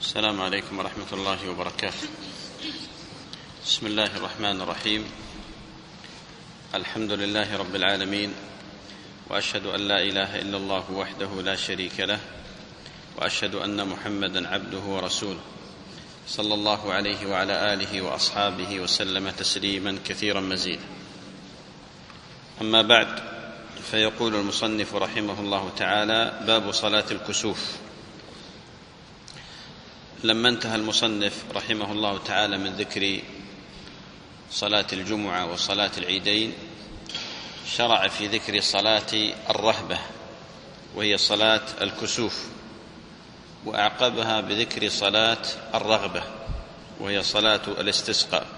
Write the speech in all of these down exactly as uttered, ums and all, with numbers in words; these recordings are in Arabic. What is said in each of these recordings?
السلام عليكم ورحمة الله وبركاته. بسم الله الرحمن الرحيم. الحمد لله رب العالمين، وأشهد أن لا إله إلا الله وحده لا شريك له، وأشهد أن محمدًا عبده ورسوله، صلى الله عليه وعلى آله وأصحابه وسلم تسليمًا كثيرا مزيدا. أما بعد، فيقول المصنف رحمه الله تعالى: باب صلاة الكسوف. لما انتهى المصنف رحمه الله تعالى من ذكر صلاة الجمعة وصلاة العيدين، شرع في ذكر صلاة الرهبة وهي صلاة الكسوف، وأعقبها بذكر صلاة الرغبة وهي صلاة الاستسقاء.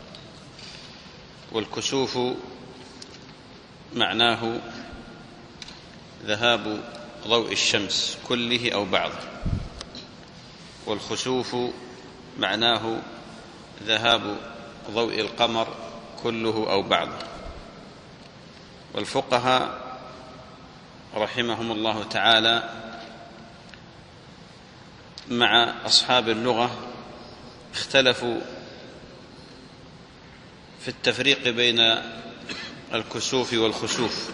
والكسوف معناه ذهاب ضوء الشمس كله أو بعضه، والخسوف معناه ذهاب ضوء القمر كله أو بعضه. والفقهاء رحمهم الله تعالى مع أصحاب اللغة اختلفوا في التفريق بين الكسوف والخسوف،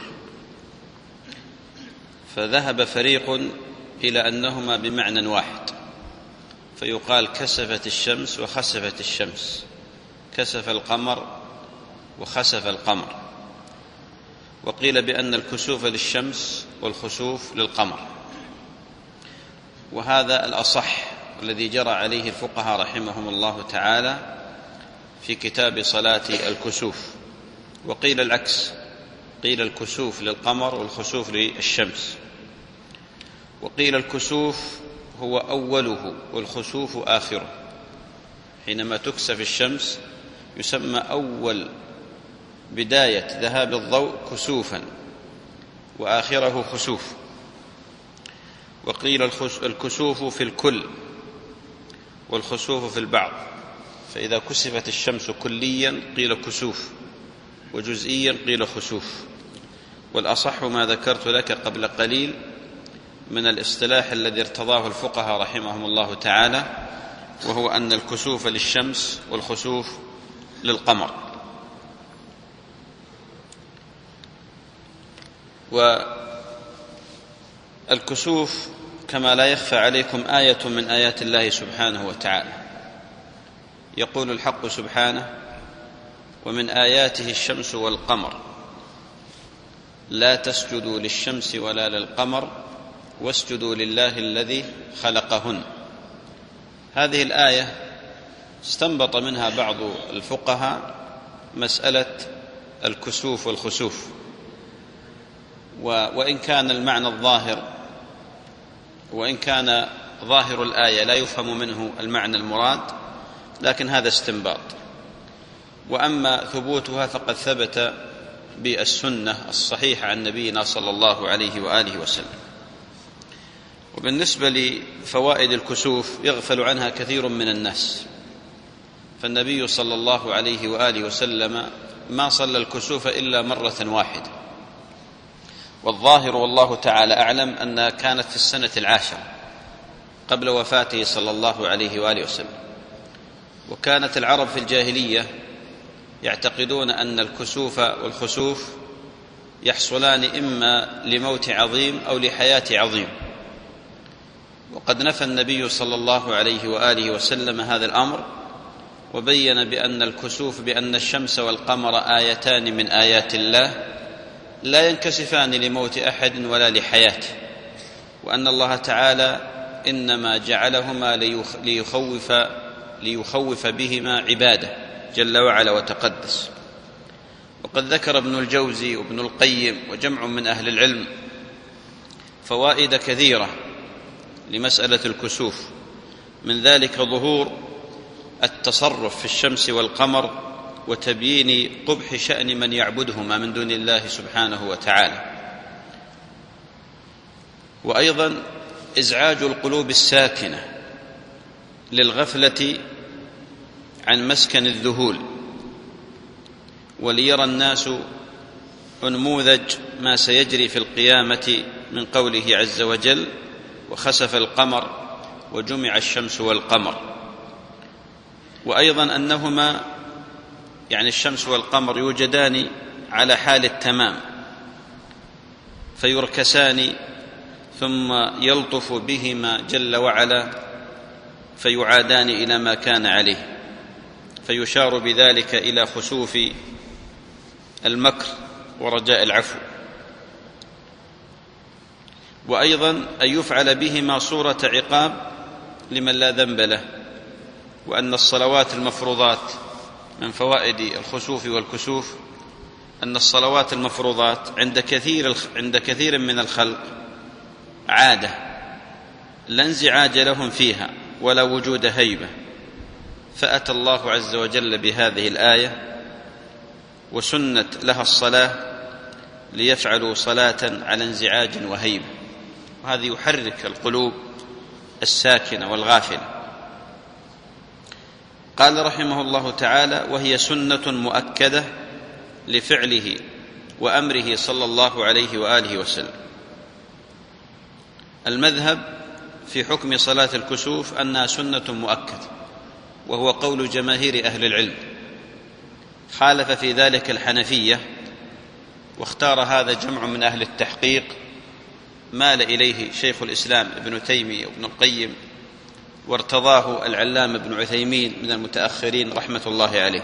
فذهب فريق إلى أنهما بمعنى واحد، فيقال كسفت الشمس وخسفت الشمس، كسف القمر وخسف القمر. وقيل بأن الكسوف للشمس والخسوف للقمر، وهذا الأصح الذي جرى عليه الفقهاء رحمهم الله تعالى في كتاب صلاة الكسوف. وقيل العكس، قيل الكسوف للقمر والخسوف للشمس. وقيل الكسوف هو أوله والخسوف آخره، حينما تكسف الشمس يسمى أول بداية ذهاب الضوء كسوفا وآخره خسوف. وقيل الكسوف في الكل والخسوف في البعض، فإذا كسفت الشمس كليا قيل كسوف، وجزئيا قيل خسوف. والأصح ما ذكرت لك قبل قليل من الاصطلاح الذي ارتضاه الفقهاء رحمهم الله تعالى، وهو أن الكسوف للشمس والخسوف للقمر. والكسوف كما لا يخفى عليكم آية من آيات الله سبحانه وتعالى. يقول الحق سبحانه: ومن آياته الشمس والقمر لا تسجدوا للشمس ولا للقمر واسجدوا لله الذي خلقهن. هذه الآية استنبط منها بعض الفقهاء مسألة الكسوف والخسوف، وإن كان المعنى الظاهر وإن كان ظاهر الآية لا يفهم منه المعنى المراد، لكن هذا استنباط. وأما ثبوتها فقد ثبت بالسنة الصحيحة عن نبينا صلى الله عليه وآله وسلم. وبالنسبة لفوائد الكسوف يغفل عنها كثير من الناس، فالنبي صلى الله عليه وآله وسلم ما صلى الكسوف إلا مرة واحدة، والظاهر والله تعالى أعلم أنها كانت في السنة العاشرة قبل وفاته صلى الله عليه وآله وسلم. وكانت العرب في الجاهلية يعتقدون أن الكسوف والخسوف يحصلان إما لموت عظيم أو لحياة عظيم، وقد نفى النبي صلى الله عليه وآله وسلم هذا الأمر، وبين بأن الكسوف بأن الشمس والقمر آيتان من آيات الله لا ينكسفان لموت أحد ولا لحياته، وأن الله تعالى إنما جعلهما ليخوف, ليخوف بهما عباده جل وعلا وتقدس. وقد ذكر ابن الجوزي وابن القيم وجمع من أهل العلم فوائد كثيرة لمسألة الكسوف، من ذلك ظهور التصرف في الشمس والقمر وتبيين قبح شأن من يعبدهما من دون الله سبحانه وتعالى، وأيضا إزعاج القلوب الساكنة للغفلة عن مسكن الذهول، وليرى الناس أنموذج ما سيجري في القيامة من قوله عز وجل: وخسف القمر وجمع الشمس والقمر. وأيضا أنهما يعني الشمس والقمر يوجدان على حال التمام فيركسان ثم يلطف بهما جل وعلا فيعادان إلى ما كان عليه، فيشار بذلك إلى خسوف المكر ورجاء العفو. وأيضا أن يفعل بهما صورة عقاب لمن لا ذنب له، وأن الصلوات المفروضات من فوائد الخسوف والكسوف أن الصلوات المفروضات عند كثير عند كثير من الخلق عادة لا انزعاج لهم فيها ولا وجود هيبة، فأتى الله عز وجل بهذه الآية وسنت لها الصلاة ليفعلوا صلاة على انزعاج وهيبة، وهذا يحرك القلوب الساكنة والغافلة. قال رحمه الله تعالى: وهي سنة مؤكدة لفعله وأمره صلى الله عليه وآله وسلم. المذهب في حكم صلاة الكسوف أنها سنة مؤكدة، وهو قول جماهير أهل العلم. خالف في ذلك الحنفية، واختار هذا جمع من أهل التحقيق مال إليه شيخ الإسلام ابن تيمية وابن القيم، وارتضاه العلامة ابن عثيمين من المتأخرين رحمة الله عليه.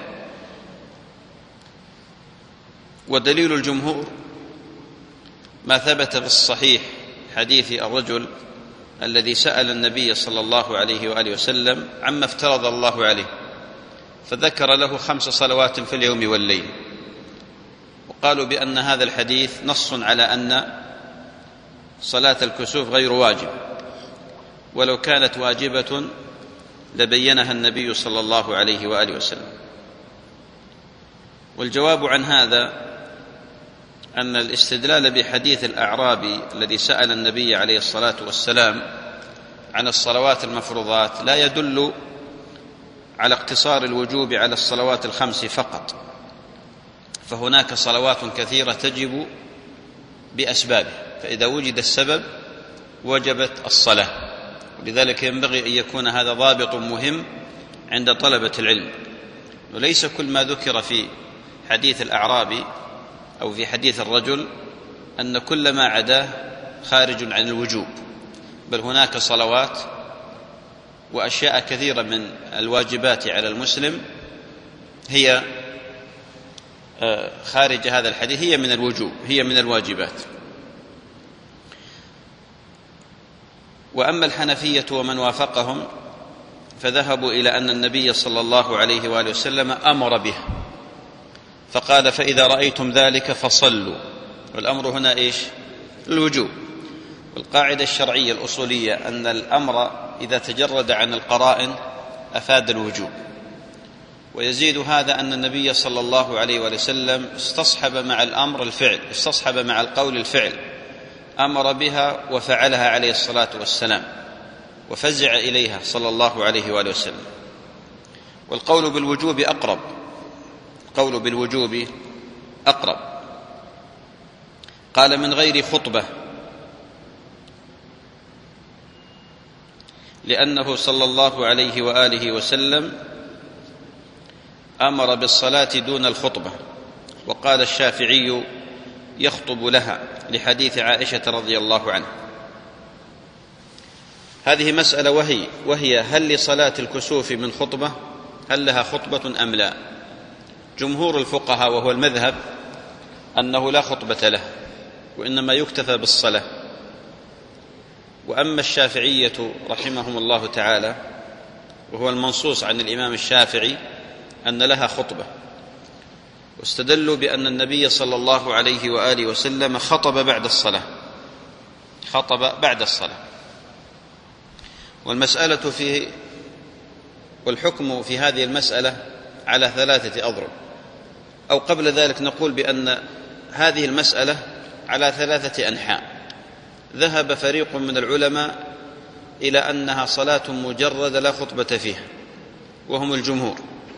ودليل الجمهور ما ثبت في الصحيح حديث الرجل الذي سأل النبي صلى الله عليه وآله وسلم عما افترض الله عليه، فذكر له خمس صلوات في اليوم والليل، وقالوا بأن هذا الحديث نص على أن صلاة الكسوف غير واجب، ولو كانت واجبة لبينها النبي صلى الله عليه وآله وسلم. والجواب عن هذا أن الاستدلال بحديث الأعرابي الذي سأل النبي عليه الصلاة والسلام عن الصلوات المفروضات لا يدل على اقتصار الوجوب على الصلوات الخمس فقط، فهناك صلوات كثيرة تجب بأسبابه، فإذا وجد السبب وجبت الصلاة. ولذلك ينبغي أن يكون هذا ضابط مهم عند طلبة العلم، وليس كل ما ذكر في حديث الأعرابي أو في حديث الرجل أن كل ما عداه خارج عن الوجوب، بل هناك صلوات وأشياء كثيرة من الواجبات على المسلم هي خارج هذا الحديث، هي من الوجوب، هي من الواجبات. وأما الحنفية ومن وافقهم فذهبوا إلى أن النبي صلى الله عليه وآله وسلم أمر به، فقال: فإذا رأيتم ذلك فصلوا. والأمر هنا إيش؟ الوجوب. والقاعدة الشرعية الأصولية أن الأمر إذا تجرد عن القرائن أفاد الوجوب. ويزيد هذا أن النبي صلى الله عليه وآله وسلم استصحب مع الأمر الفعل، استصحب مع القول الفعل، أمر بها وفعلها عليه الصلاة والسلام، وفزع إليها صلى الله عليه وآله وسلم. والقول بالوجوب أقرب، القول بالوجوب أقرب. قال: من غير خطبة، لأنه صلى الله عليه وآله وسلم أمر بالصلاة دون الخطبة. وقال الشافعي: يخطب لها، لحديث عائشة رضي الله عنها. هذه مسألة وهي وهي هل لصلاة الكسوف من خطبة؟ هل لها خطبة أم لا؟ جمهور الفقهاء وهو المذهب أنه لا خطبة له، وإنما يكتفى بالصلاة. وأما الشافعية رحمهم الله تعالى، وهو المنصوص عن الإمام الشافعي أن لها خطبة، واستدلوا بأن النبي صلى الله عليه وآله وسلم خطب بعد الصلاة، خطب بعد الصلاة. والمسألة فيه والحكم في هذه المسألة على ثلاثة أضرب، أو قبل ذلك نقول بأن هذه المسألة على ثلاثة أنحاء. ذهب فريق من العلماء إلى أنها صلاة مجردة لا خطبة فيها، وهم الجمهور.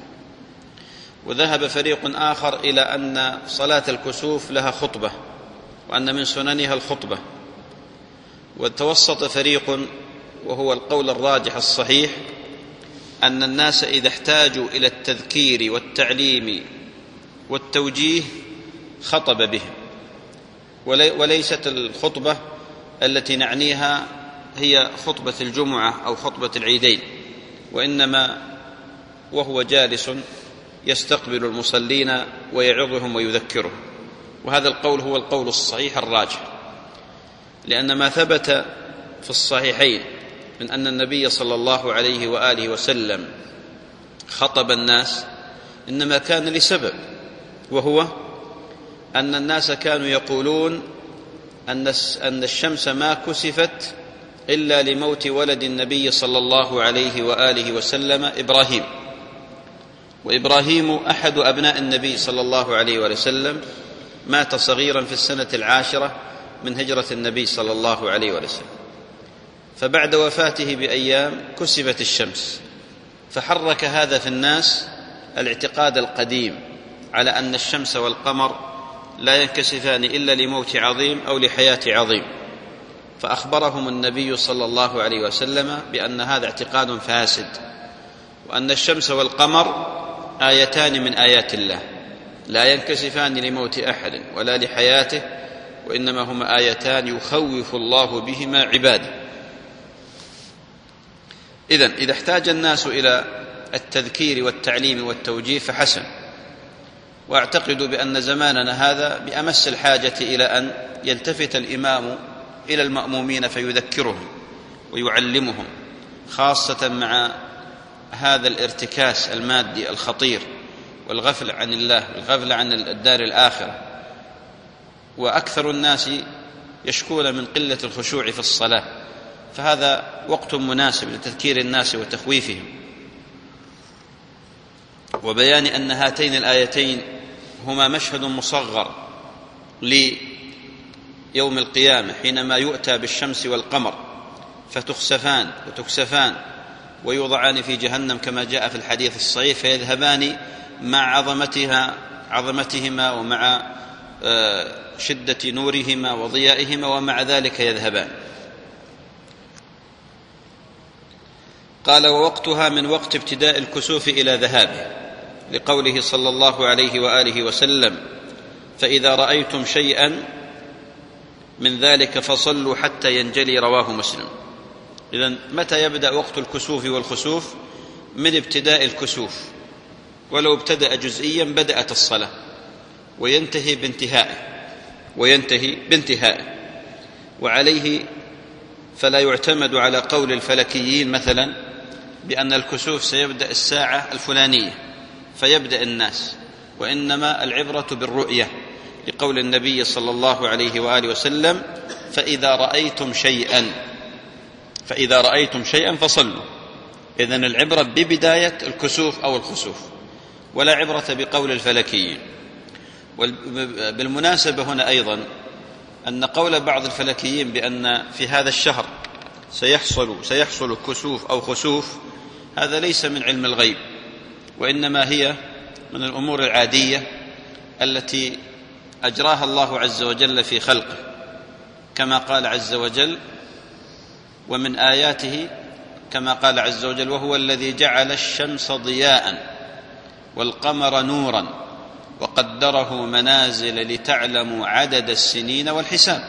وذهب فريق آخر إلى أن صلاة الكسوف لها خطبة، وأن من سننها الخطبة. وتوسط فريق وهو القول الراجح الصحيح، أن الناس إذا احتاجوا إلى التذكير والتعليم والتوجيه خطب بهم، وليست الخطبة التي نعنيها هي خطبة الجمعة أو خطبة العيدين، وإنما وهو جالس يستقبل المصلين ويعظهم ويذكرهم. وهذا القول هو القول الصحيح الراجح، لأن ما ثبت في الصحيحين من أن النبي صلى الله عليه وآله وسلم خطب الناس إنما كان لسبب، وهو أن الناس كانوا يقولون أن الشمس ما كسفت إلا لموت ولد النبي صلى الله عليه وآله وسلم إبراهيم، وإبراهيم أحد أبناء النبي صلى الله عليه وآله وسلم، مات صغيرا في السنة العاشرة من هجرة النبي صلى الله عليه وآله وسلم، فبعد وفاته بأيام كسفت الشمس، فحرك هذا في الناس الاعتقاد القديم على أن الشمس والقمر لا ينكسفان إلا لموت عظيم أو لحياة عظيم، فأخبرهم النبي صلى الله عليه وسلم بأن هذا اعتقاد فاسد، وأن الشمس والقمر آيتان من آيات الله لا ينكسفان لموت أحد ولا لحياته، وإنما هما آيتان يخوف الله بهما عباده. إذن إذا احتاج الناس إلى التذكير والتعليم والتوجيه فحسن، وأعتقد بأن زماننا هذا بأمس الحاجة إلى أن يلتفت الإمام إلى المأمومين فيذكرهم ويعلمهم، خاصة مع هذا الارتكاس المادي الخطير والغفل عن الله والغفل عن الدار الآخرة، وأكثر الناس يشكون من قلة الخشوع في الصلاة، فهذا وقت مناسب لتذكير الناس وتخويفهم وبيان أن هاتين الآيتين هما مشهد مصغر ليوم القيامة، حينما يؤتى بالشمس والقمر فتخسفان وتكسفان ويوضعان في جهنم كما جاء في الحديث الصحيح، فيذهبان مع عظمتها عظمتهما ومع شدة نورهما وضيائهما، ومع ذلك يذهبان. قال: ووقتها من وقت ابتداء الكسوف إلى ذهابه، لقوله صلى الله عليه وآله وسلم: فإذا رأيتم شيئا من ذلك فصلوا حتى ينجلي، رواه مسلم. إذن متى يبدأ وقت الكسوف والخسوف؟ من ابتداء الكسوف، ولو ابتدأ جزئيا بدأت الصلاة، وينتهي بانتهائه وينتهي بانتهائه وعليه فلا يعتمد على قول الفلكيين مثلا بأن الكسوف سيبدأ الساعة الفلانية فيبدأ الناس، وإنما العبرة بالرؤية، لقول النبي صلى الله عليه وآله وسلم: فإذا رأيتم شيئا فإذا رأيتم شيئا فصلوا. إذن العبرة ببداية الكسوف أو الخسوف، ولا عبرة بقول الفلكيين. بالمناسبة هنا أيضا أن قول بعض الفلكيين بأن في هذا الشهر سيحصل سيحصل كسوف أو خسوف، هذا ليس من علم الغيب، وإنما هي من الأمور العادية التي أجراها الله عز وجل في خلقه، كما قال عز وجل: ومن آياته كما قال عز وجل: وهو الذي جعل الشمس ضياء والقمر نورا وقدره منازل لتعلموا عدد السنين والحساب.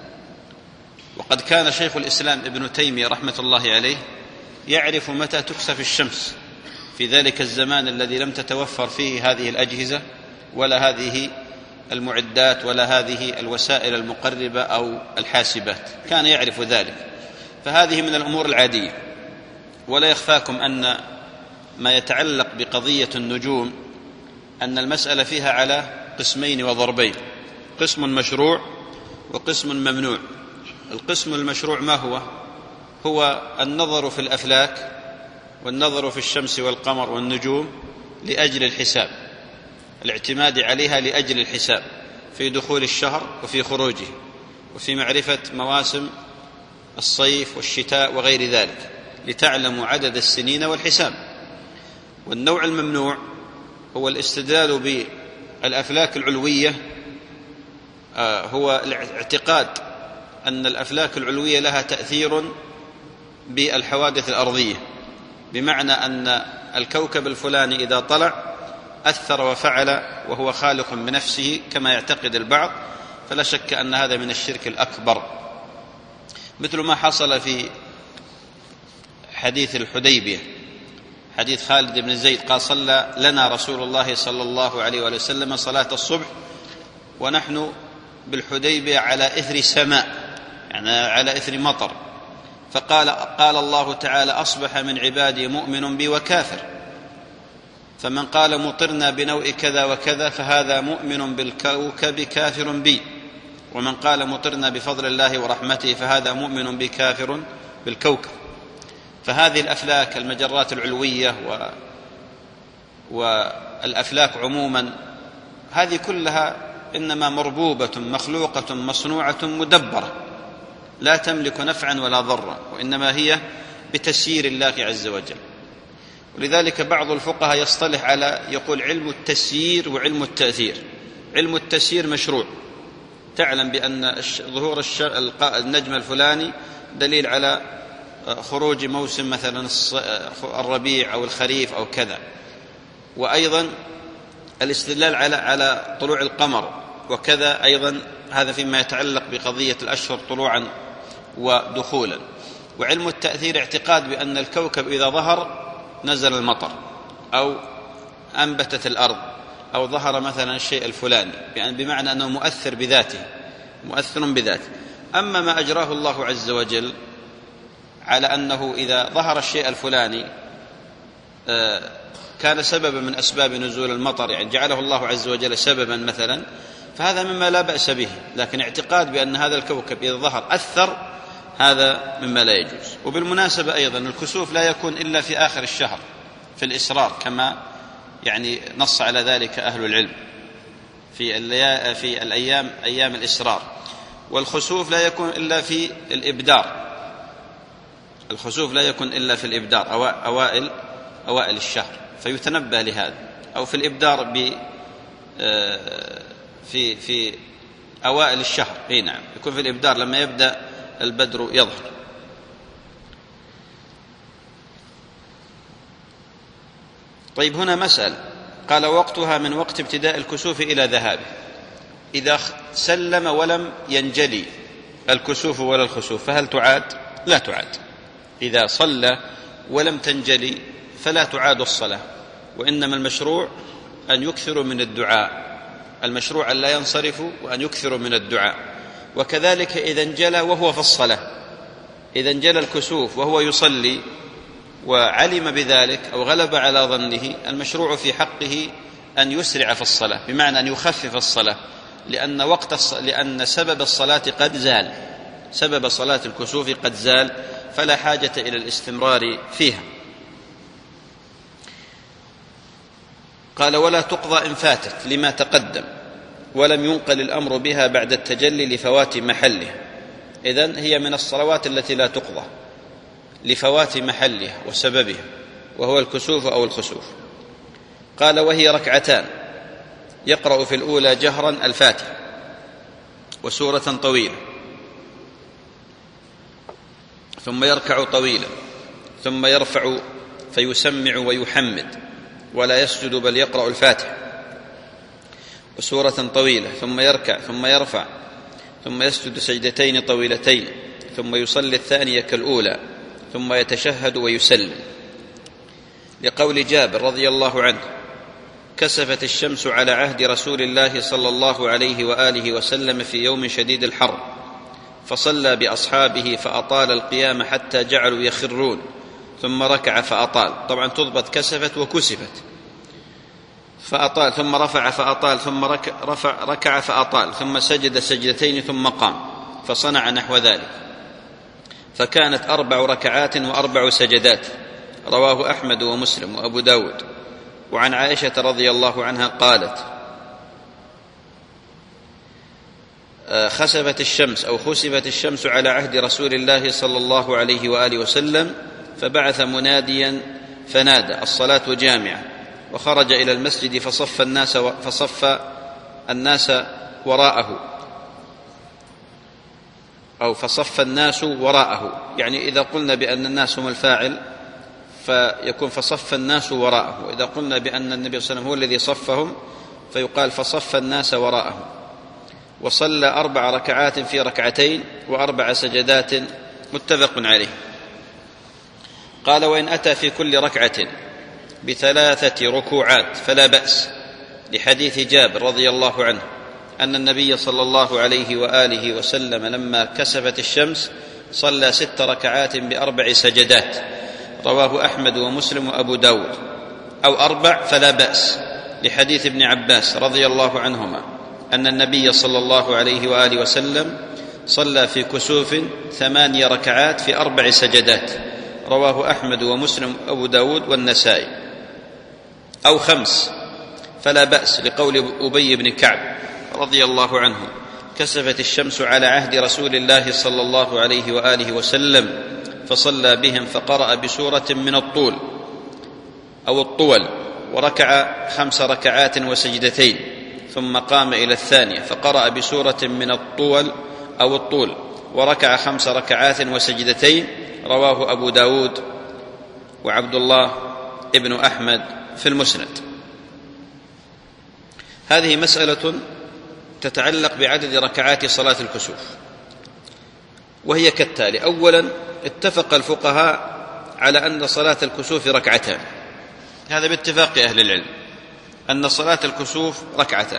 وقد كان شيخ الإسلام ابن تيمية رحمة الله عليه يعرف متى تكسف الشمس في ذلك الزمان الذي لم تتوفر فيه هذه الأجهزة ولا هذه المعدات ولا هذه الوسائل المقربة أو الحاسبات، كان يعرف ذلك. فهذه من الأمور العادية. ولا يخفاكم أن ما يتعلق بقضية النجوم أن المسألة فيها على قسمين وضربين: قسم مشروع وقسم ممنوع. القسم المشروع ما هو؟ هو النظر في الأفلاك والنظر في الشمس والقمر والنجوم لأجل الحساب، الاعتماد عليها لأجل الحساب في دخول الشهر وفي خروجه، وفي معرفة مواسم الصيف والشتاء وغير ذلك، لتعلموا عدد السنين والحساب. والنوع الممنوع هو الاستدلال بالأفلاك العلوية، هو الاعتقاد أن الأفلاك العلوية لها تأثير بالحوادث الأرضية، بمعنى أن الكوكب الفلاني إذا طلع أثر وفعل وهو خالق بنفسه كما يعتقد البعض، فلا شك أن هذا من الشرك الأكبر، مثل ما حصل في حديث الحديبية، حديث خالد بن زيد قال: صلى لنا رسول الله صلى الله عليه وآله وسلم صلاة الصبح ونحن بالحديبية على إثر سماء، يعني على إثر مطر، فقال قال الله تعالى: أصبح من عبادي مؤمن بي وكافر، فمن قال مطرنا بنوء كذا وكذا فهذا مؤمن بالكوكب كافر بي، ومن قال مطرنا بفضل الله ورحمته فهذا مؤمن بي كافر بالكوكب. فهذه الأفلاك، المجرات العلوية و... والأفلاك عموما، هذه كلها إنما مربوبة مخلوقة مصنوعة مدبرة، لا تملك نفعا ولا ضرا، وإنما هي بتسيير الله عز وجل. ولذلك بعض الفقهاء يصطلح على يقول علم التسيير وعلم التأثير. علم التسيير مشروع، تعلم بأن ظهور النجم الفلاني دليل على خروج موسم مثلا الربيع أو الخريف أو كذا، وأيضا الاستدلال على على طلوع القمر وكذا، أيضا هذا فيما يتعلق بقضية الأشهر طلوعا ودخولا. وعلم التأثير اعتقاد بأن الكوكب إذا ظهر نزل المطر أو أنبتت الأرض أو ظهر مثلا الشيء الفلاني، يعني بمعنى أنه مؤثر بذاته، مؤثر بذاته. أما ما أجراه الله عز وجل على أنه إذا ظهر الشيء الفلاني كان سببا من أسباب نزول المطر، يعني جعله الله عز وجل سببا مثلا، فهذا مما لا بأس به. لكن اعتقاد بأن هذا الكوكب إذا ظهر أثر، هذا مما لا يجوز. وبالمناسبة أيضا الكسوف لا يكون إلا في آخر الشهر في الإسرار، كما يعني نص على ذلك أهل العلم في في الأيام أيام الإسرار. والخسوف لا يكون إلا في الإبدار، الخسوف لا يكون إلا في الإبدار أوائل أوائل الشهر، فيتنبه لهذا، أو في الإبدار ب في في أوائل الشهر، اي نعم، يكون في الإبدار لما يبدأ البدر يظهر. طيب، هنا مسألة، قال: وقتها من وقت ابتداء الكسوف إلى ذهابه. إذا سلم ولم ينجلي الكسوف ولا الخسوف فهل تعاد؟ لا تعاد. إذا صلى ولم تنجلي فلا تعاد الصلاة، وإنما المشروع أن يكثروا من الدعاء، المشروع أن لا ينصرفوا وأن يكثروا من الدعاء. وكذلك إذا انجلى وهو في الصلاة، إذا انجلى الكسوف وهو يصلي وعلم بذلك أو غلب على ظنه، المشروع في حقه أن يسرع في الصلاة، بمعنى أن يخفف الصلاة، لأن وقت الص... لأن سبب الصلاة قد زال، سبب صلاة الكسوف قد زال، فلا حاجة إلى الاستمرار فيها. قال: ولا تقضى إن فاتت لما تقدم، ولم ينقل الأمر بها بعد التجلي لفوات محله. إذن هي من الصلوات التي لا تقضى لفوات محلها وسببها، وهو الكسوف أو الخسوف. قال: وهي ركعتان، يقرأ في الأولى جهرا الفاتحة وسورة طويلة، ثم يركع طويلا، ثم يرفع فيسمع ويحمد ولا يسجد بل يقرأ الفاتحة وسورة طويلة، ثم يركع ثم يرفع ثم يسجد سجدتين طويلتين، ثم يصلي الثانية كالأولى، ثم يتشهد ويسلم، لقول جابر رضي الله عنه: كسفت الشمس على عهد رسول الله صلى الله عليه وآله وسلم في يوم شديد الحر، فصلى بأصحابه فأطال القيام حتى جعلوا يخرون، ثم ركع فأطال. طبعا تضبط كسفت وكسفت، فأطال ثم رفع فأطال ثم رفع ركع فأطال، ثم سجد سجدتين ثم قام، فصنع نحو ذلك، فكانت أربع ركعات وأربع سجدات. رواه أحمد ومسلم وأبو داود. وعن عائشة رضي الله عنها قالت: خسفت الشمس أو خسفت الشمس على عهد رسول الله صلى الله عليه وآله وسلم، فبعث مناديا فنادى: الصلاة جامعة، وخرج إلى المسجد فصف الناس فصف الناس وراءه أو فصف الناس وراءه، يعني إذا قلنا بأن الناس هم الفاعل فيكون فصف الناس وراءه، وإذا قلنا بأن النبي صلى الله عليه وسلم هو الذي صفهم فيقال فصف الناس وراءه. وصلى أربع ركعات في ركعتين وأربع سجدات متفق عليه. قال: وإن أتى في كل ركعة بثلاثة ركوعات فلا بأس، لحديث جابر رضي الله عنه أن النبي صلى الله عليه وآله وسلم لما كسفت الشمس صلى ست ركعات بأربع سجدات، رواه أحمد ومسلم وأبو داود. أو أربع فلا بأس، لحديث ابن عباس رضي الله عنهما أن النبي صلى الله عليه وآله وسلم صلى في كسوف ثماني ركعات في أربع سجدات، رواه أحمد ومسلم وأبو داود والنسائي. أو خمس فلا بأس، لقول أبي بن كعب رضي الله عنه: كسفت الشمس على عهد رسول الله صلى الله عليه وآله وسلم فصلى بهم فقرأ بسورة من الطول أو الطول وركع خمس ركعات وسجدتين، ثم قام إلى الثانية فقرأ بسورة من الطول أو الطول وركع خمس ركعات وسجدتين، رواه أبو داود وعبد الله ابن أحمد في المسند. هذه مسألة تتعلق بعدد ركعات صلاة الكسوف، وهي كالتالي: أولا، اتفق الفقهاء على أن صلاة الكسوف ركعتان، هذا باتفاق أهل العلم أن صلاة الكسوف ركعتان.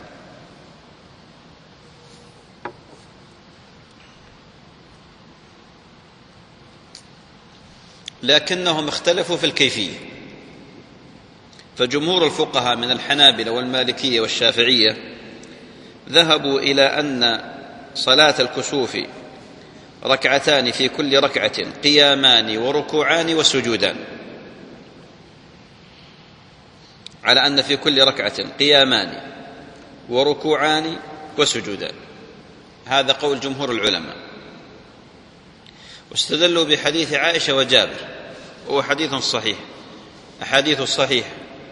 لكنهم اختلفوا في الكيفية، فجمهور الفقهاء من الحنابلة والمالكية والشافعية ذهبوا إلى أن صلاة الكسوف ركعتان في كل ركعة قيامان وركوعان وسجودان، على أن في كل ركعة قيامان وركوعان وسجودان، هذا قول جمهور العلماء. واستدلوا بحديث عائشة وجابر، وهو حديث صحيح، أحاديث صحيحة.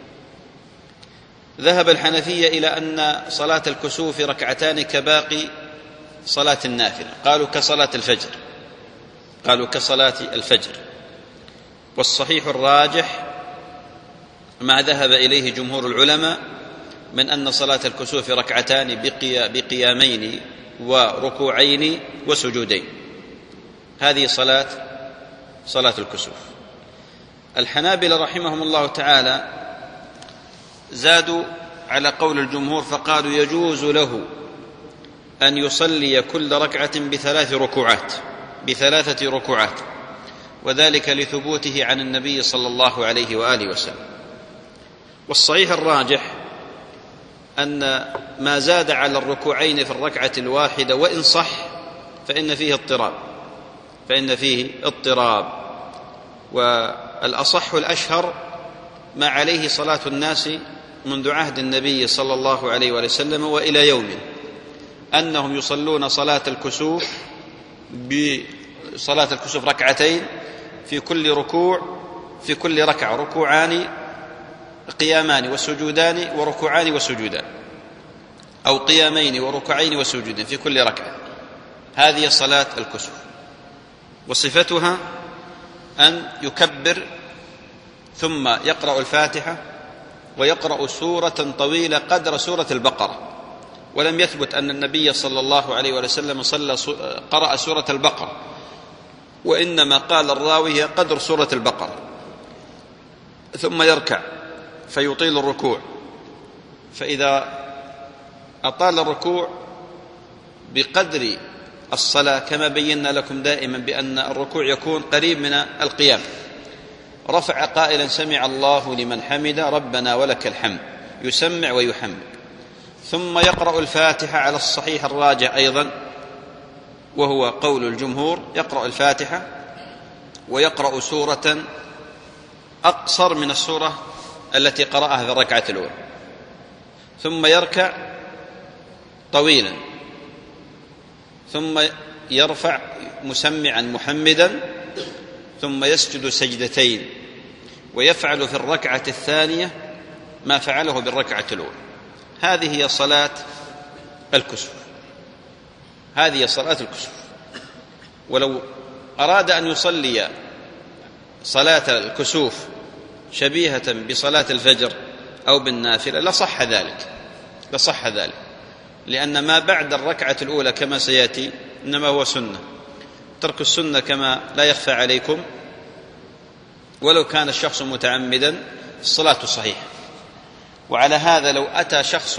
ذهب الحنفية إلى أن صلاة الكسوف ركعتان كباقي صلاة النافلة، قالوا كصلاة الفجر، قالوا كصلاة الفجر. والصحيح الراجح ما ذهب إليه جمهور العلماء من أن صلاة الكسوف ركعتان بقيامين وركوعين وسجودين، هذه صلاة صلاة الكسوف. الحنابلة رحمهم الله تعالى زادوا على قول الجمهور فقالوا يجوز له أن يصلي كل ركعة بثلاث ركوعات بثلاثة ركوعات، وذلك لثبوته عن النبي صلى الله عليه وآله وسلم. والصحيح الراجح أن ما زاد على الركوعين في الركعة الواحدة وإن صح فإن فيه اضطراب فإن فيه اضطراب والأصح الأشهر ما عليه صلاة الناس منذ عهد النبي صلى الله عليه وسلم وإلى يومه، أنهم يصلون صلاة الكسوف بصلاة الكسوف ركعتين في كل ركوع في كل ركعة ركوعان قيامان وسجودان وركوعان وسجودان، أو قيامين وركوعين وسجودين في كل ركعة. هذه صلاة الكسوف، وصفتها أن يكبر ثم يقرأ الفاتحة ويقرأ سورة طويلة قدر سورة البقرة، ولم يثبت أن النبي صلى الله عليه وسلم صلى قرأ سورة البقرة، وإنما قال الراوي قدر سورة البقرة، ثم يركع فيطيل الركوع، فإذا أطال الركوع بقدر الصلاة كما بينا لكم دائما بأن الركوع يكون قريب من القيام، رفع قائلا سمع الله لمن حمد ربنا ولك الحمد، يسمع ويحمد، ثم يقرأ الفاتحة على الصحيح الراجع أيضا وهو قول الجمهور، يقرأ الفاتحة ويقرأ سورة أقصر من السورة التي قرأها في الركعة الأولى، ثم يركع طويلا، ثم يرفع مسمعا محمدا، ثم يسجد سجدتين، ويفعل في الركعة الثانية ما فعله بالركعة الأولى. هذه هي صلاة الكسوف، هذه هي صلاة الكسوف. ولو أراد أن يصلي صلاة الكسوف شبيهة بصلاة الفجر أو بالنافلة لصح ذلك لصح ذلك لأن ما بعد الركعة الأولى كما سيأتي إنما هو سنة. ترك السنة كما لا يخفى عليكم ولو كان الشخص متعمدا الصلاة صحيحة. وعلى هذا لو أتى شخص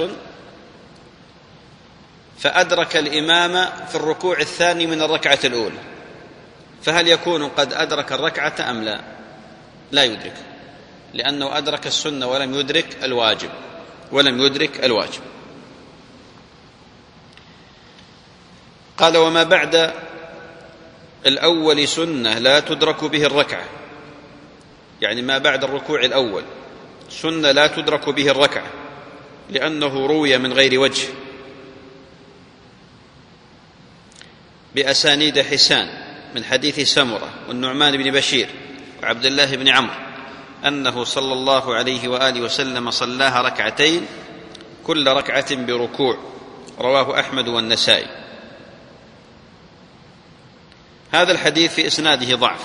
فأدرك الإمام في الركوع الثاني من الركعة الأولى فهل يكون قد أدرك الركعة أم لا؟ لا يدرك، لأنه أدرك السنة ولم يدرك الواجب ولم يدرك الواجب. قال: وما بعد الأول سنة لا تدرك به الركعة، يعني ما بعد الركوع الأول سنة لا تدرك به الركعة، لأنه روي من غير وجه بأسانيد حسان من حديث سمرة والنعمان بن بشير وعبد الله بن عمرو أنه صلى الله عليه وآله وسلم صلاها ركعتين كل ركعة بركوع، رواه أحمد والنسائي. هذا الحديث في إسناده ضعف،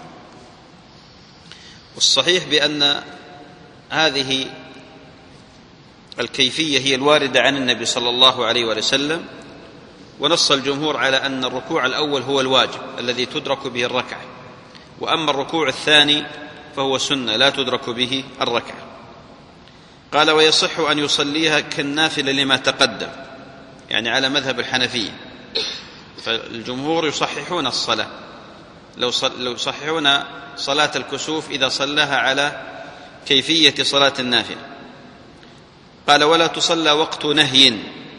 والصحيح بأن هذه الكيفية هي الواردة عن النبي صلى الله عليه وسلم، ونص الجمهور على أن الركوع الأول هو الواجب الذي تدرك به الركعة، وأما الركوع الثاني فهو سنة لا تدرك به الركعة. قال: ويصح أن يصليها كالنافلة لما تقدم، يعني على مذهب الحنفية. فالجمهور يصححون الصلاة، لو يصححون صلاة الكسوف إذا صلاها على كيفية صلاة النافلة. قال: ولا تصلى وقت نهي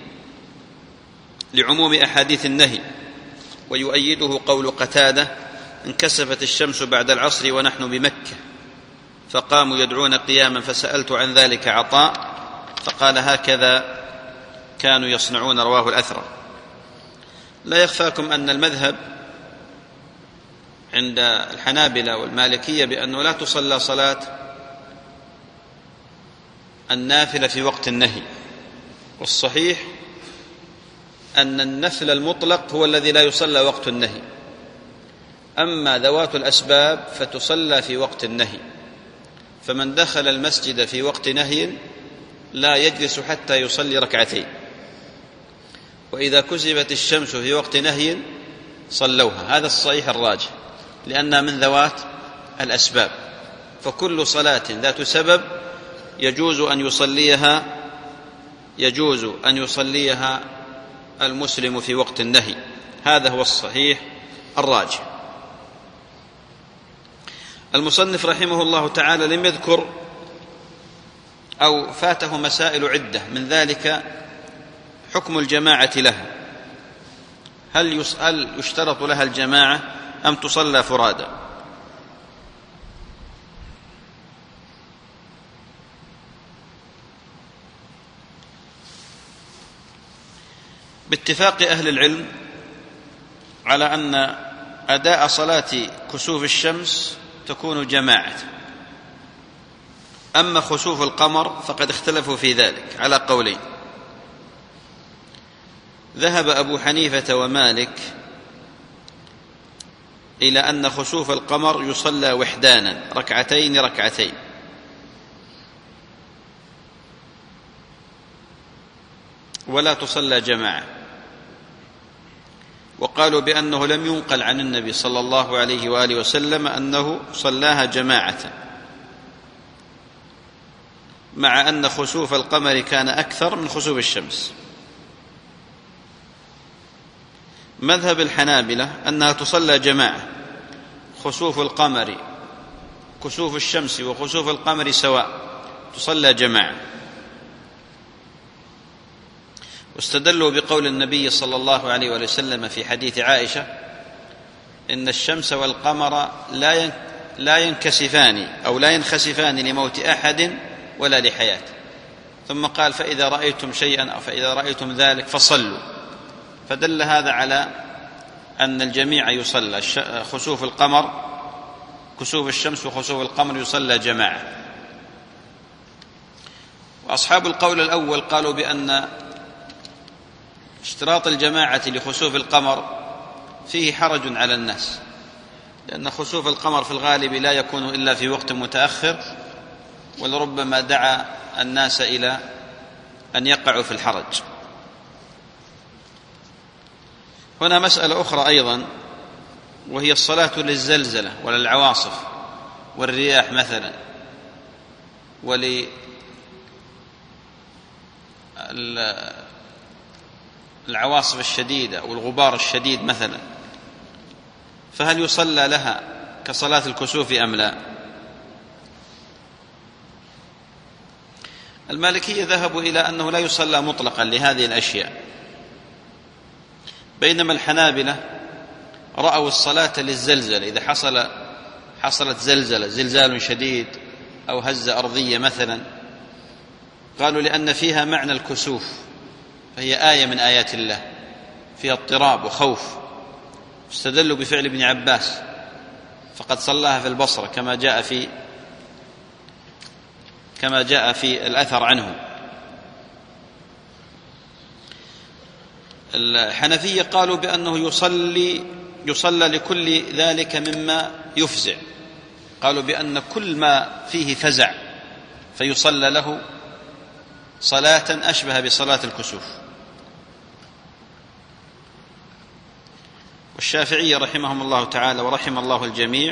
لعموم أحاديث النهي، ويؤيده قول قتادة: انكسفت الشمس بعد العصر ونحن بمكة فقاموا يدعون قياما فسألت عن ذلك عطاء فقال: هكذا كانوا يصنعون، رواه الأثرم. لا يخفاكم أن المذهب عند الحنابلة والمالكية بأنه لا تصلى صلاة النافلة في وقت النهي، والصحيح أن النفل المطلق هو الذي لا يصلى وقت النهي، أما ذوات الأسباب فتصلى في وقت النهي. فمن دخل المسجد في وقت نهي لا يجلس حتى يصلي ركعتين، وإذا كسفت الشمس في وقت نهي صلوها. هذا الصحيح الراجح، لأنها من ذوات الأسباب، فكل صلاة ذات سبب يجوز أن يصليها يجوز أن يصليها المسلم في وقت النهي. هذا هو الصحيح الراجح. المصنف رحمه الله تعالى لم يذكر أو فاته مسائل عدة، من ذلك حكم الجماعة لها، هل يشترط لها الجماعة أم تصلى فرادى؟ باتفاق أهل العلم على أن أداء صلاة كسوف الشمس تكون جماعة، أما خسوف القمر فقد اختلفوا في ذلك على قولين. ذهب أبو حنيفة ومالك إلى أن خسوف القمر يصلى وحدانا ركعتين ركعتين، ولا تصلى جماعة، وقالوا بأنه لم ينقل عن النبي صلى الله عليه وآله وسلم أنه صلاها جماعة، مع أن خسوف القمر كان أكثر من خسوف الشمس. مذهب الحنابلة أنها تصلى جماعة، خسوف القمر كسوف الشمس وخسوف القمر سواء، تصلى جماعة. واستدلوا بقول النبي صلى الله عليه وسلم في حديث عائشة: إن الشمس والقمر لا ينكسفان أو لا ينخسفان لموت أحد ولا لحياته، ثم قال: فإذا رأيتم شيئا أو فإذا رأيتم ذلك فصلوا. فدل هذا على أن الجميع يصلى، خسوف القمر كسوف الشمس وخسوف القمر يصلى جماعة. وأصحاب القول الأول قالوا بأن اشتراط الجماعة لخسوف القمر فيه حرج على الناس، لأن خسوف القمر في الغالب لا يكون إلا في وقت متأخر، ولربما دعا الناس إلى أن يقعوا في الحرج. هنا مسألة أخرى أيضا، وهي الصلاة للزلزلة وللعواصف والرياح مثلا، وللعواصف الشديدة والغبار الشديد مثلا، فهل يصلى لها كصلاة الكسوف أم لا؟ المالكية ذهبوا إلى أنه لا يصلى مطلقا لهذه الأشياء، بينما الحنابلة رأوا الصلاة للزلزلة، إذا حصل حصلت زلزلة، زلزال شديد أو هزة أرضية مثلا، قالوا لأن فيها معنى الكسوف، فهي آية من آيات الله، فيها اضطراب وخوف، استدلوا بفعل ابن عباس فقد صلاها في البصرة كما جاء في كما جاء في الأثر عنه. الحنفية قالوا بأنه يصلي يصلى لكل ذلك مما يفزع، قالوا بأن كل ما فيه فزع فيصلى له صلاة أشبه بصلاة الكسوف. والشافعية رحمهم الله تعالى ورحم الله الجميع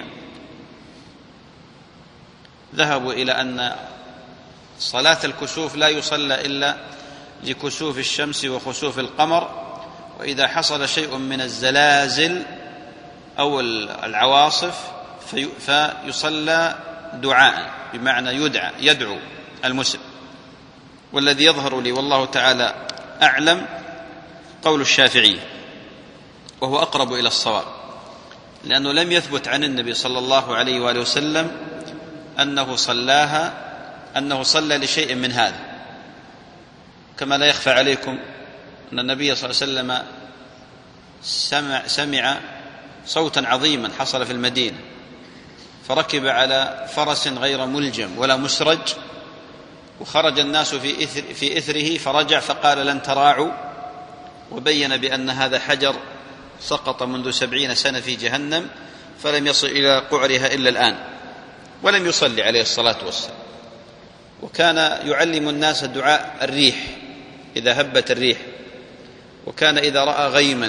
ذهبوا إلى أن صلاة الكسوف لا يصلى إلا لكسوف الشمس وخسوف القمر، وإذا حصل شيء من الزلازل أو العواصف في فيصلى دعاء، بمعنى يدعى يدعو المسلم. والذي يظهر لي والله تعالى أعلم قول الشافعي، وهو أقرب إلى الصواب، لأنه لم يثبت عن النبي صلى الله عليه وآله وسلم أنه صلاها أنه صلى لشيء من هذا، كما لا يخفى عليكم أن النبي صلى الله عليه وسلم سمع, سمع صوتا عظيما حصل في المدينة، فركب على فرس غير ملجم ولا مسرج، وخرج الناس في إثر في إثره، فرجع فقال لن تراعوا، وبين بأن هذا حجر سقط منذ سبعين سنة في جهنم فلم يصل إلى قعرها إلا الآن، ولم يصلي عليه الصلاة والسلام. وكان يعلم الناس دعاء الريح إذا هبت الريح، وكان إذا رأى غيما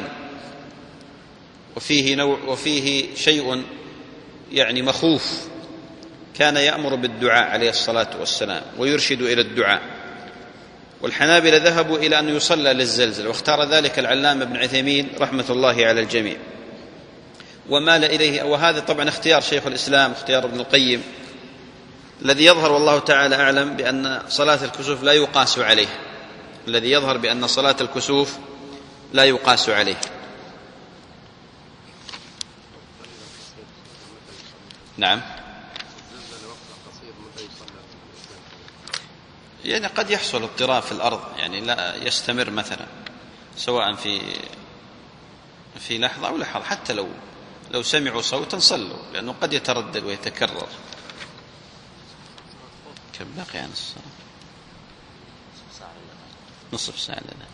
وفيه نوع وفيه شيء يعني مخوف كان يأمر بالدعاء عليه الصلاة والسلام ويرشد إلى الدعاء. والحنابلة ذهبوا إلى أن يصلى للزلزل، واختار ذلك العلامة ابن عثيمين رحمة الله على الجميع، ومال إليه، وهذا طبعا اختيار شيخ الإسلام اختيار ابن القيم. الذي يظهر والله تعالى أعلم بأن صلاة الكسوف لا يقاس عليه، الذي يظهر بأن صلاة الكسوف لا يقاس عليه. نعم، يعني قد يحصل اضطراب في الأرض، يعني لا يستمر مثلا سواء في في لحظة أو لحظة، حتى لو لو سمعوا صوتا صلوا، لأنه قد يتردد ويتكرر. كم باقي عن الصلاة؟ نصف ساعة لنا.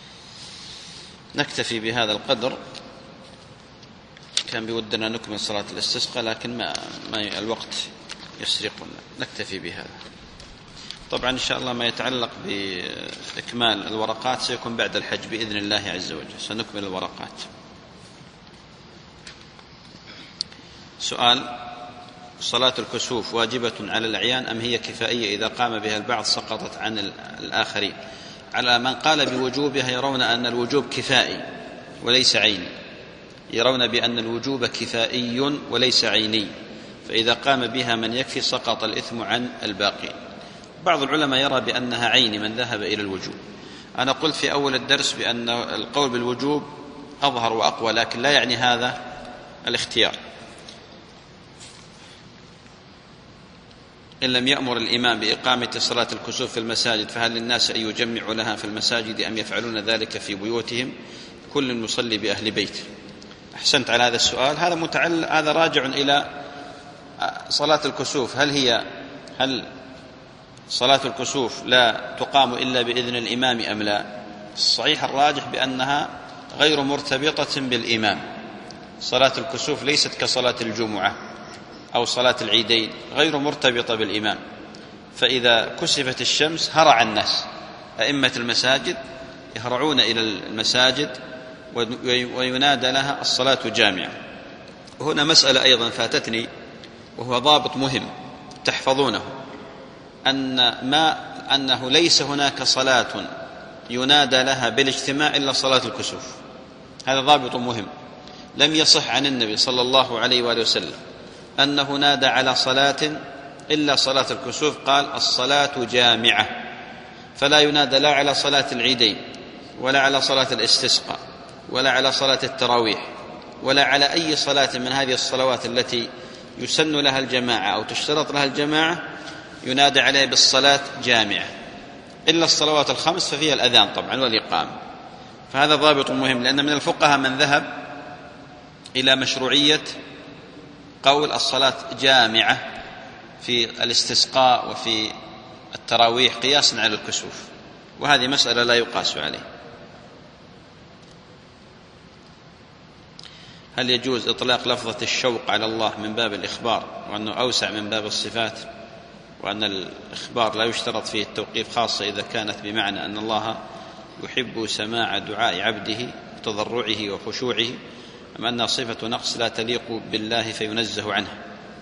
نكتفي بهذا القدر، كان بودنا نكمل صلاة الاستسقاء لكن ما, ما الوقت يسرقنا، نكتفي بهذا. طبعا إن شاء الله ما يتعلق بإكمال الورقات سيكون بعد الحج بإذن الله عز وجل، سنكمل الورقات. سؤال: صلاة الكسوف واجبة على الأعيان أم هي كفائية إذا قام بها البعض سقطت عن الآخرين؟ على من قال بوجوبها يرون أن الوجوب كفائي وليس عيني، يرون بأن الوجوب كفائي وليس عيني، فإذا قام بها من يكفي سقط الإثم عن الباقين. بعض العلماء يرى بأنها عيني من ذهب إلى الوجوب. أنا قلت في أول الدرس بأن القول بالوجوب أظهر وأقوى، لكن لا يعني هذا الاختيار. إن لم يأمر الإمام بإقامة صلاة الكسوف في المساجد فهل للناس أن يجمعوا لها في المساجد أم يفعلون ذلك في بيوتهم؟ كل يصلي بأهل بيته. أحسنت على هذا السؤال. هذا متعلق هذا راجع إلى صلاة الكسوف، هل هي هل صلاة الكسوف لا تقام إلا بإذن الإمام أم لا؟ الصحيح الراجح بأنها غير مرتبطة بالإمام، صلاة الكسوف ليست كصلاة الجمعة أو صلاة العيدين، غير مرتبطة بالإمام، فإذا كسفت الشمس هرع الناس، أئمة المساجد يهرعون إلى المساجد وينادى لها الصلاة جامعة. هنا مسألة أيضا فاتتني وهو ضابط مهم تحفظونه، أن ما أنه ليس هناك صلاة ينادى لها بالاجتماع إلا صلاة الكسوف. هذا ضابط مهم. لم يصح عن النبي صلى الله عليه وآله وسلم أنه نادى على صلاة إلا صلاة الكسوف، قال الصلاة جامعة، فلا ينادى لا على صلاة العيدين ولا على صلاة الاستسقاء ولا على صلاة التراويح ولا على أي صلاة من هذه الصلوات التي يسن لها الجماعة أو تشترط لها الجماعة ينادى عليها بالصلاة جامعة، إلا الصلوات الخمس ففيها الأذان طبعا والإقامة. فهذا ضابط مهم، لأن من الفقهاء من ذهب إلى مشروعية قول الصلاة جامعة في الاستسقاء وفي التراويح قياسا على الكسوف، وهذه مسألة لا يقاس عليه. هل يجوز إطلاق لفظة الشوق على الله من باب الإخبار، وأنه أوسع من باب الصفات، وأن الإخبار لا يشترط فيه التوقيف، خاصة إذا كانت بمعنى أن الله يحب سماع دعاء عبده وتضرعه وخشوعه، أم أنها صفة نقص لا تليق بالله فينزه عنها؟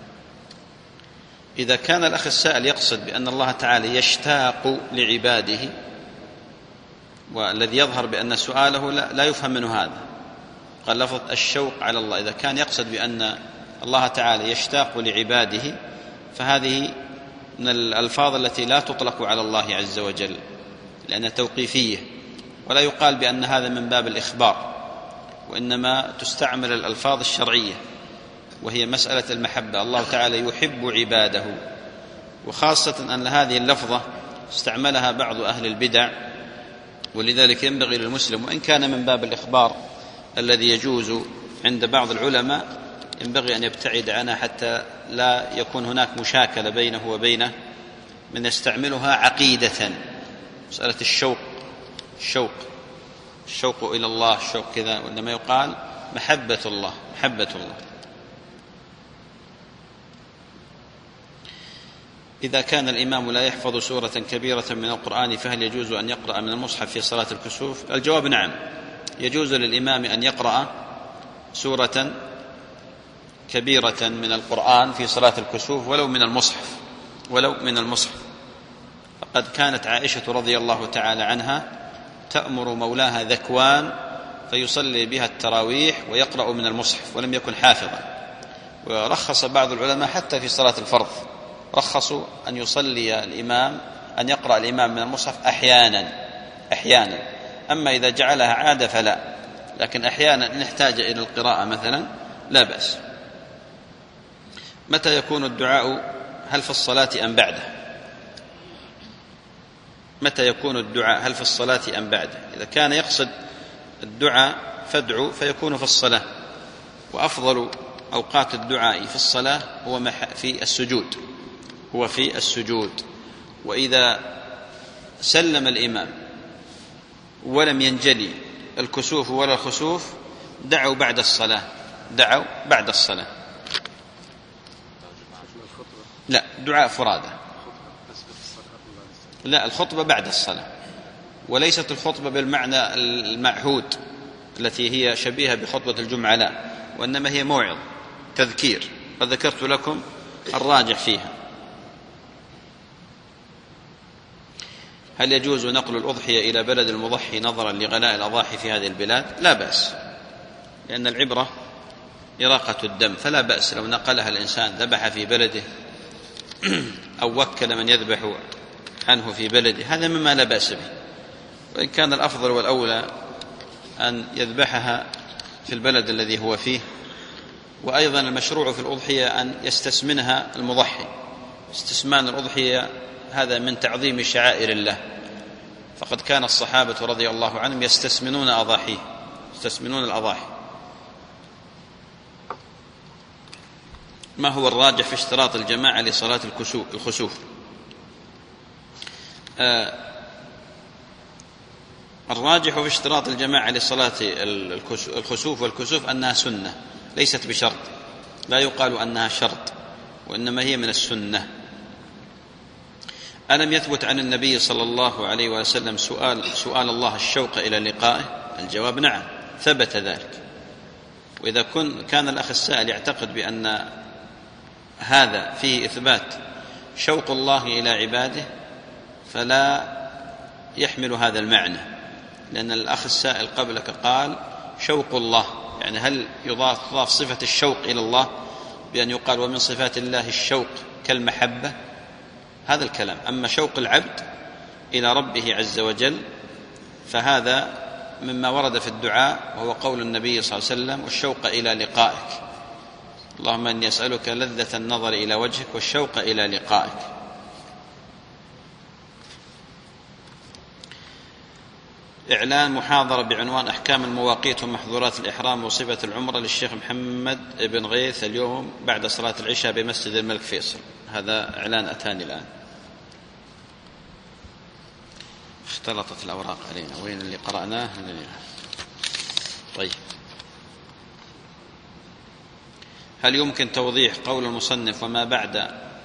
إذا كان الأخ السائل يقصد بأن الله تعالى يشتاق لعباده، والذي يظهر بأن سؤاله لا يفهم منه هذا، قال لفظ الشوق على الله، إذا كان يقصد بأن الله تعالى يشتاق لعباده فهذه من الألفاظ التي لا تطلق على الله عز وجل لأنها توقيفية، ولا يقال بأن هذا من باب الإخبار، وإنما تستعمل الألفاظ الشرعية وهي مسألة المحبة. الله تعالى يحب عباده، وخاصة أن هذه اللفظة استعملها بعض أهل البدع، ولذلك ينبغي للمسلم وإن كان من باب الإخبار الذي يجوز عند بعض العلماء ينبغي أن يبتعد عنها حتى لا يكون هناك مشاكلة بينه وبينه من يستعملها عقيدة. مسألة الشوق الشوق الشوق إلى الله، الشوق كذا، وإنما يقال محبة الله محبة الله. إذا كان الإمام لا يحفظ سورة كبيرة من القرآن فهل يجوز أن يقرأ من المصحف في صلاة الكسوف؟ الجواب نعم، يجوز للإمام أن يقرأ سورة كبيرة من القرآن في صلاة الكسوف ولو من المصحف ولو من المصحف فقد كانت عائشة رضي الله تعالى عنها تأمر مولاها ذكوان فيصلي بها التراويح ويقرأ من المصحف ولم يكن حافظا. ورخص بعض العلماء حتى في صلاة الفرض، رخصوا أن يصلي الإمام أن يقرأ الإمام من المصحف أحيانا أحيانا أما إذا جعلها عادة فلا، لكن أحيانا إن احتاج إلى القراءة مثلا لا بأس. متى يكون الدعاء، هل في الصلاة أم بعده؟ متى يكون الدعاء، هل في الصلاة أم بعده؟ إذا كان يقصد الدعاء فادعو فيكون في الصلاة، وأفضل أوقات الدعاء في الصلاة هو في السجود هو في السجود وإذا سلم الإمام ولم ينجلي الكسوف ولا الخسوف دعوا بعد الصلاة دعوا بعد الصلاة لا دعاء فرادة، لا الخطبة بعد الصلاة، وليست الخطبة بالمعنى المعهود التي هي شبيهة بخطبة الجمعة، لا، وإنما هي موعظ تذكير، قد ذكرت لكم الراجح فيها. هل يجوز نقل الأضحية إلى بلد المضحي نظرا لغلاء الأضاحي في هذه البلاد؟ لا بأس، لأن العبرة إراقة الدم، فلا بأس لو نقلها الإنسان ذبح في بلده أو وكل من يذبح عنه في بلده، هذا مما لا بأس به. وإن كان الأفضل والأولى أن يذبحها في البلد الذي هو فيه. وأيضا المشروع في الأضحية أن يستسمنها المضحي، استسمان الأضحية هذا من تعظيم شعائر الله، فقد كان الصحابة رضي الله عنهم يستسمنون أضاحيه يستسمنون الأضاحي. ما هو الراجح في اشتراط الجماعة لصلاة الخسوف؟ آه الراجح في اشتراط الجماعة لصلاة الخسوف والكسوف أنها سنة، ليست بشرط، لا يقال أنها شرط، وإنما هي من السنة. ألم يثبت عن النبي صلى الله عليه وسلم سؤال, سؤال الله الشوق إلى لقائه؟ الجواب نعم، ثبت ذلك. وإذا كان الأخ السائل يعتقد بأن هذا فيه إثبات شوق الله إلى عباده فلا يحمل هذا المعنى، لأن الأخ السائل قبلك قال شوق الله، يعني هل يضاف, يضاف صفة الشوق إلى الله بأن يقال ومن صفات الله الشوق كالمحبة؟ هذا الكلام. أما شوق العبد إلى ربه عز وجل فهذا مما ورد في الدعاء، وهو قول النبي صلى الله عليه وسلم والشوق إلى لقائك، اللهم إني أسألك لذة النظر إلى وجهك والشوق إلى لقائك. إعلان محاضرة بعنوان أحكام المواقيت ومحظورات الإحرام وصفة العمرة للشيخ محمد بن غيث اليوم بعد صلاة العشاء بمسجد الملك فيصل. هذا إعلان أتاني الآن. اختلطت الأوراق علينا، وين اللي قرأناه؟ طيب، هل يمكن توضيح قول المصنف وما بعد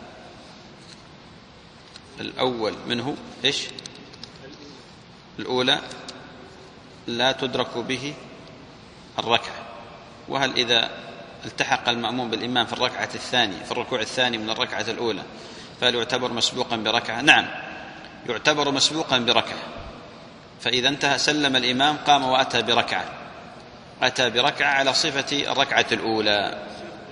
الأول منه إيش؟ الأولى لا تدرك به الركعة، وهل إذا التحق المأموم بالإمام في الركعة الثانية في الركوع الثاني من الركعة الأولى فهل يعتبر مسبوقا بركعة؟ نعم، يعتبر مسبوقا بركعة. فإذا انتهى سلم الإمام قام وأتى بركعة، أتى بركعة على صفة الركعة الأولى.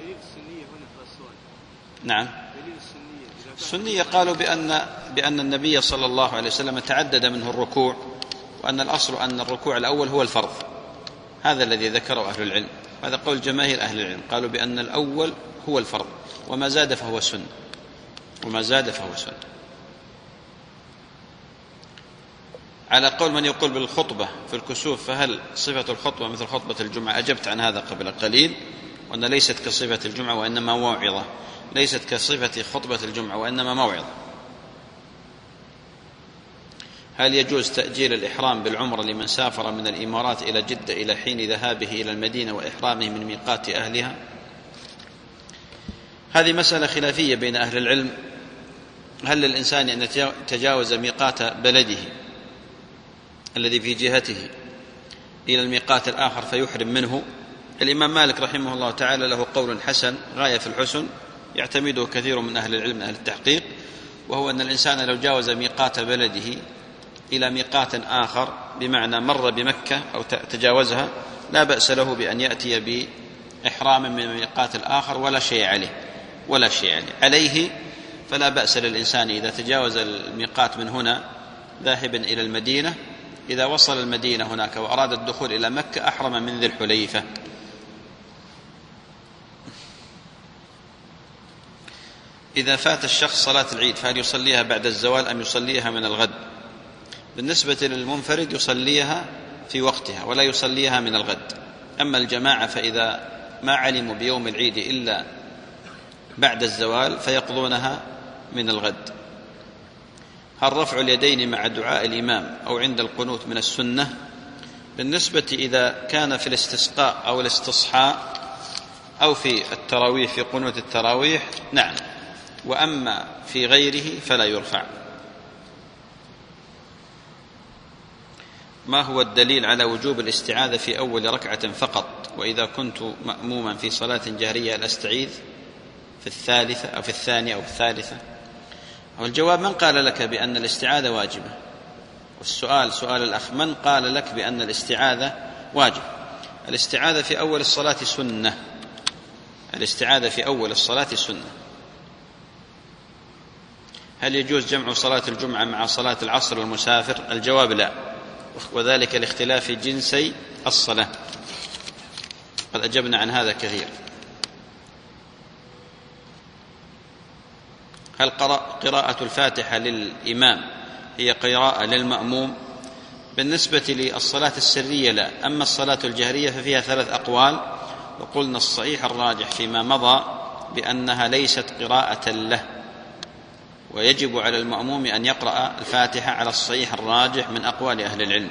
نعم، السنية قالوا بأن, بأن النبي صلى الله عليه وسلم تعدد منه الركوع، وأن الأصل أن الركوع الأول هو الفرض. هذا الذي ذكره أهل العلم، هذا قول جماهير أهل العلم، قالوا بأن الأول هو الفرض، وما زاد فهو سنة، وما زاد فهو سنة. على قول من يقول بالخطبة في الكسوف، فهل صفة الخطبة مثل خطبة الجمعة؟ أجبت عن هذا قبل قليل، وأن ليست كصفة الجمعة وإنما موعظة، ليست كصفة خطبة الجمعة وإنما موعظة. هل يجوز تأجيل الإحرام بالعمرة لمن سافر من الإمارات إلى جدة إلى حين ذهابه إلى المدينة وإحرامه من ميقات أهلها؟ هذه مسألة خلافية بين أهل العلم، هل للإنسان أن يتجاوز ميقات بلده الذي في جهته إلى الميقات الآخر فيحرم منه؟ الإمام مالك رحمه الله تعالى له قول حسن غاية في الحسن يعتمده كثير من أهل العلم من أهل التحقيق، وهو أن الإنسان لو جاوز ميقات بلده إلى ميقات آخر بمعنى مر بمكة أو تجاوزها لا بأس له بأن يأتي بإحرام من الميقات الآخر ولا شيء عليه ولا شيء عليه عليه فلا بأس للإنسان إذا تجاوز الميقات من هنا ذاهبا إلى المدينة، إذا وصل المدينة هناك وأراد الدخول إلى مكة أحرم من ذي الحليفة. إذا فات الشخص صلاة العيد فهل يصليها بعد الزوال أم يصليها من الغد؟ بالنسبة للمنفرد يصليها في وقتها ولا يصليها من الغد. أما الجماعة فإذا ما علموا بيوم العيد إلا بعد الزوال فيقضونها من الغد. هل رفع اليدين مع دعاء الإمام أو عند القنوت من السنة؟ بالنسبة إذا كان في الاستسقاء أو الاستصحاء أو في التراويح في قنوت التراويح نعم، وأما في غيره فلا يرفع. ما هو الدليل على وجوب الاستعاذة في أول ركعة فقط، وإذا كنت مأموما في صلاة جهرية أستعيذ في الثالثة أو في الثانية أو الثالثة؟ والجواب من قال لك بأن الاستعاذة واجبة؟ والسؤال سؤال الأخ من قال لك بأن الاستعاذة واجب؟ الاستعاذة في أول الصلاة سنة، الاستعاذة في أول الصلاة سنة. هل يجوز جمع صلاة الجمعة مع صلاة العصر والمسافر؟ الجواب لا، وذلك لاختلاف جنسي الصلاة، قد أجبنا عن هذا كثير. هل قراءة الفاتحة للإمام هي قراءة للمأموم؟ بالنسبة للصلاة السرية لا، أما الصلاة الجهرية ففيها ثلاث أقوال، وقلنا الصحيح الراجح فيما مضى بأنها ليست قراءة له، ويجب على المأموم أن يقرأ الفاتحة على الصحيح الراجح من أقوال أهل العلم.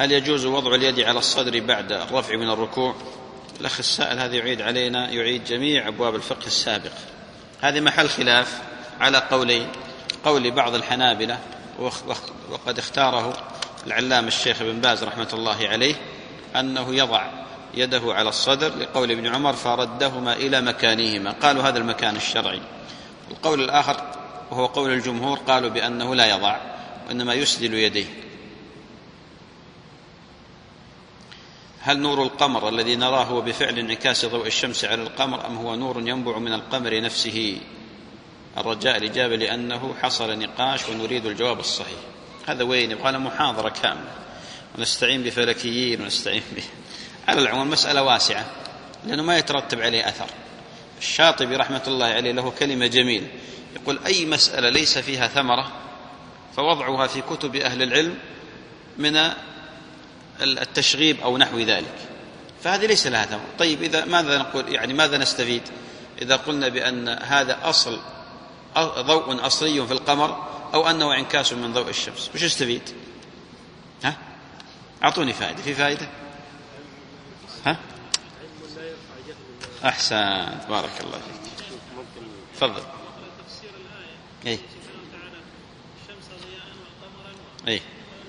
هل يجوز وضع اليد على الصدر بعد الرفع من الركوع؟ الأخ السائل هذا يعيد علينا يعيد جميع أبواب الفقه السابق. هذه محل خلاف على قولين: قول بعض الحنابلة وقد اختاره العلامة الشيخ ابن باز رحمة الله عليه أنه يضع يده على الصدر، لقول ابن عمر: فردهما إلى مكانهما. قالوا هذا المكان الشرعي. القول الآخر وهو قول الجمهور قالوا بأنه لا يضع وإنما يسدل يديه. هل نور القمر الذي نراه هو بفعل انعكاس ضوء الشمس على القمر أم هو نور ينبع من القمر نفسه؟ الرجاء الإجابة لأنه حصل نقاش ونريد الجواب الصحيح. هذا وين يبغى محاضرة كاملة ونستعين بفلكيين ونستعين به. على العموم مسألة واسعة لأنه ما يترتب عليه أثر. الشاطبي رحمة الله عليه له كلمة جميلة يقول: أي مسألة ليس فيها ثمرة فوضعها في كتب أهل العلم من التشغيب أو نحو ذلك، فهذه ليس لها ثمرة. طيب إذا ماذا نقول؟ يعني ماذا نستفيد إذا قلنا بأن هذا أصل ضوء أصلي في القمر أو أنه انعكاس من ضوء الشمس؟ وش استفيد؟ ها؟ أعطوني فائدة. في فائدة؟ ها؟ أحسن، بارك الله فيك. تفضل. أي أي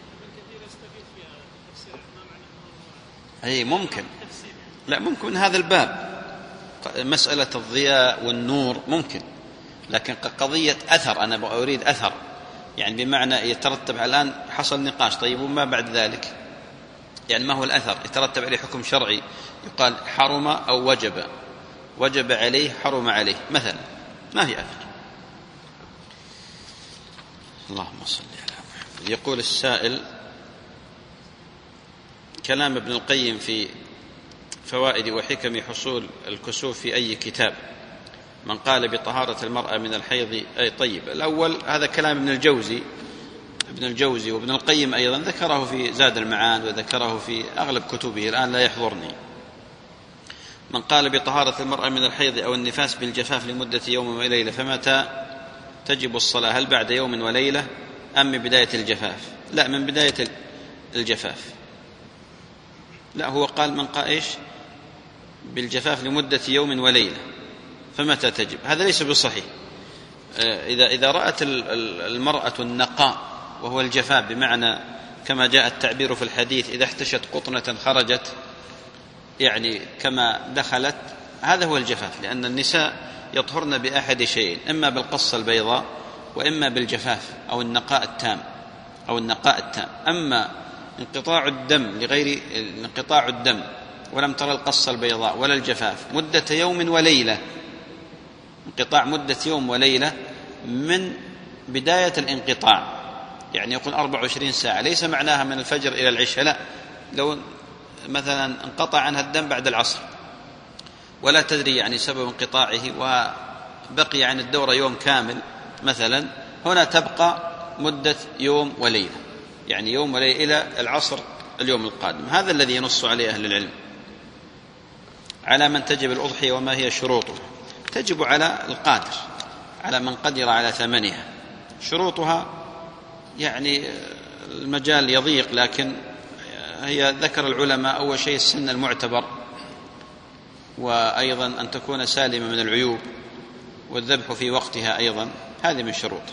أي ممكن. لا، ممكن من هذا الباب مسألة الضياء والنور ممكن، لكن قضية أثر أنا أريد أثر، يعني بمعنى يترتب الآن حصل نقاش. طيب وما بعد ذلك؟ يعني ما هو الأثر؟ يترتب عليه حكم شرعي يقال حرم أو وجب، وجب عليه حرم عليه مثلا، ما في أثر. اللهم صل على محمد. يقول السائل: كلام ابن القيم في فوائد وحكم حصول الكسوف في أي كتاب؟ من قال بطهارة المرأة من الحيض أي. طيب، الأول هذا كلام ابن الجوزي ابن الجوزي وابن القيم أيضا ذكره في زاد المعاد وذكره في أغلب كتبه، الآن لا يحضرني. من قال بطهارة المرأة من الحيض أو النفاس بالجفاف لمدة يوم وليلة فمتى تجب الصلاة؟ هل بعد يوم وليلة أم من بداية الجفاف؟ لا، من بداية الجفاف. لا، هو قال من قال إيش بالجفاف لمدة يوم وليلة فمتى تجب؟ هذا ليس بصحيح. إذا إذا رأت المرأة النقاء وهو الجفاف، بمعنى كما جاء التعبير في الحديث: إذا احتشت قطنة خرجت، يعني كما دخلت، هذا هو الجفاف. لأن النساء يطهرن بأحد شيء: إما بالقصة البيضاء وإما بالجفاف أو النقاء التام أو النقاء التام. أما انقطاع الدم لغير انقطاع الدم ولم ترى القصة البيضاء ولا الجفاف مدة يوم وليلة، انقطاع مدة يوم وليلة من بداية الانقطاع، يعني يكون أربع وعشرين ساعة، ليس معناها من الفجر إلى العشاء، لا، لو مثلا انقطع عنها الدم بعد العصر ولا تدري يعني سبب انقطاعه وبقي عن الدورة يوم كامل مثلا، هنا تبقى مدة يوم وليلة، يعني يوم وليلة إلى العصر اليوم القادم. هذا الذي ينص عليه أهل العلم. على من تجب الأضحية وما هي شروطها؟ تجب على القادر، على من قدر على ثمنها. شروطها يعني المجال يضيق، لكن هي ذكر العلماء: أول شيء السن المعتبر، وأيضا أن تكون سالمة من العيوب، والذبح في وقتها أيضا، هذه من شروط.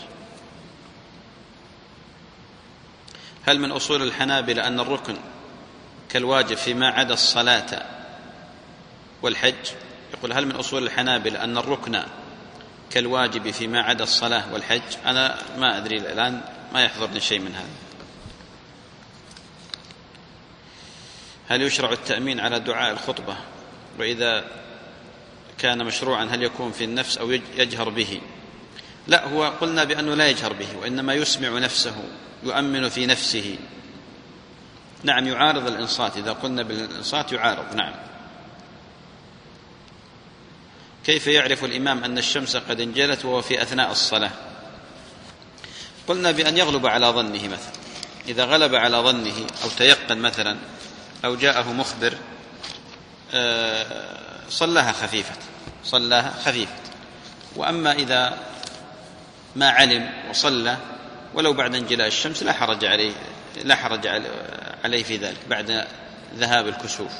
هل من أصول الحنابلة أن الركن كالواجب فيما عدا الصلاة والحج؟ يقول: هل من أصول الحنابلة أن الركن كالواجب فيما عدا الصلاة والحج؟ أنا ما أدري الآن، ما يحضرني شيء من هذا. هل يشرع التأمين على دعاء الخطبة؟ وإذا كان مشروعا هل يكون في النفس أو يجهر به؟ لا، هو قلنا بأنه لا يجهر به، وإنما يسمع نفسه، يؤمن في نفسه. نعم، يعارض الإنصات، إذا قلنا بالإنصات يعارض. نعم. كيف يعرف الإمام أن الشمس قد انجلت وهو في أثناء الصلاة؟ قلنا بأن يغلب على ظنه، مثلا إذا غلب على ظنه أو تيقن مثلا أو جاءه مخبر صلاها خفيفة صلاها خفيفة وأما إذا ما علم وصلى ولو بعد انجلاء الشمس لا حرج عليه لا حرج عليه في ذلك بعد ذهاب الكسوف.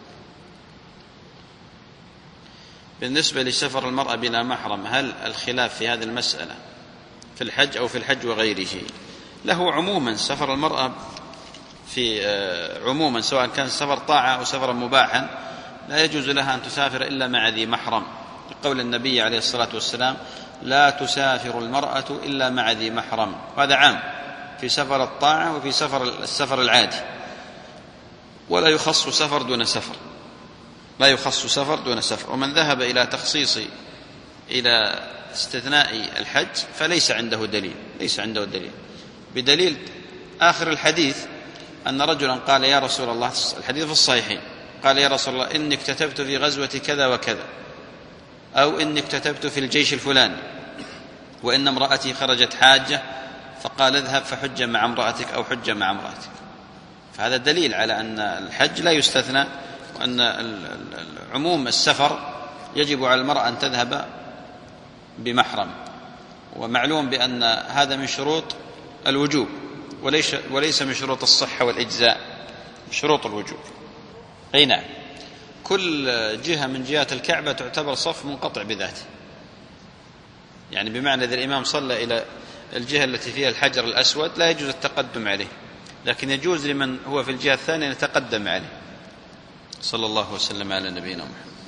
بالنسبة لسفر المرأة بلا محرم، هل الخلاف في هذه المسألة في الحج أو في الحج وغيره؟ له عموما سفر المرأة في عموما سواء كان سفر طاعة أو سفر مباحا لا يجوز لها أن تسافر إلا مع ذي محرم، قول النبي عليه الصلاة والسلام: لا تسافر المرأة إلا مع ذي محرم. وهذا عام في سفر الطاعة وفي سفر السفر العادي، ولا يخص سفر دون سفر، لا يخص سفر دون سفر. ومن ذهب إلى تخصيص إلى استثناء الحج فليس عنده دليل، ليس عنده دليل بدليل آخر الحديث أن رجلا قال: يا رسول الله، الحديث في الصحيحين، قال: يا رسول الله، إني اكتتبت في غزوة كذا وكذا، أو إني اكتتبت في الجيش الفلاني، وإن امرأتي خرجت حاجة، فقال: اذهب فحج مع امرأتك أو حج مع امرأتك. فهذا دليل على أن الحج لا يستثنى، وأن عموم السفر يجب على المرأة أن تذهب بمحرم. ومعلوم بأن هذا من شروط الوجوب وليس وليس من شروط الصحة والإجزاء، شروط الوجوب. أي نعم، كل جهة من جهات الكعبة تعتبر صف منقطع بذاته، يعني بمعنى إذا الإمام صلى إلى الجهة التي فيها الحجر الأسود لا يجوز التقدم عليه، لكن يجوز لمن هو في الجهة الثانية أن يتقدم عليه. صلى الله وسلم على نبينا محمد.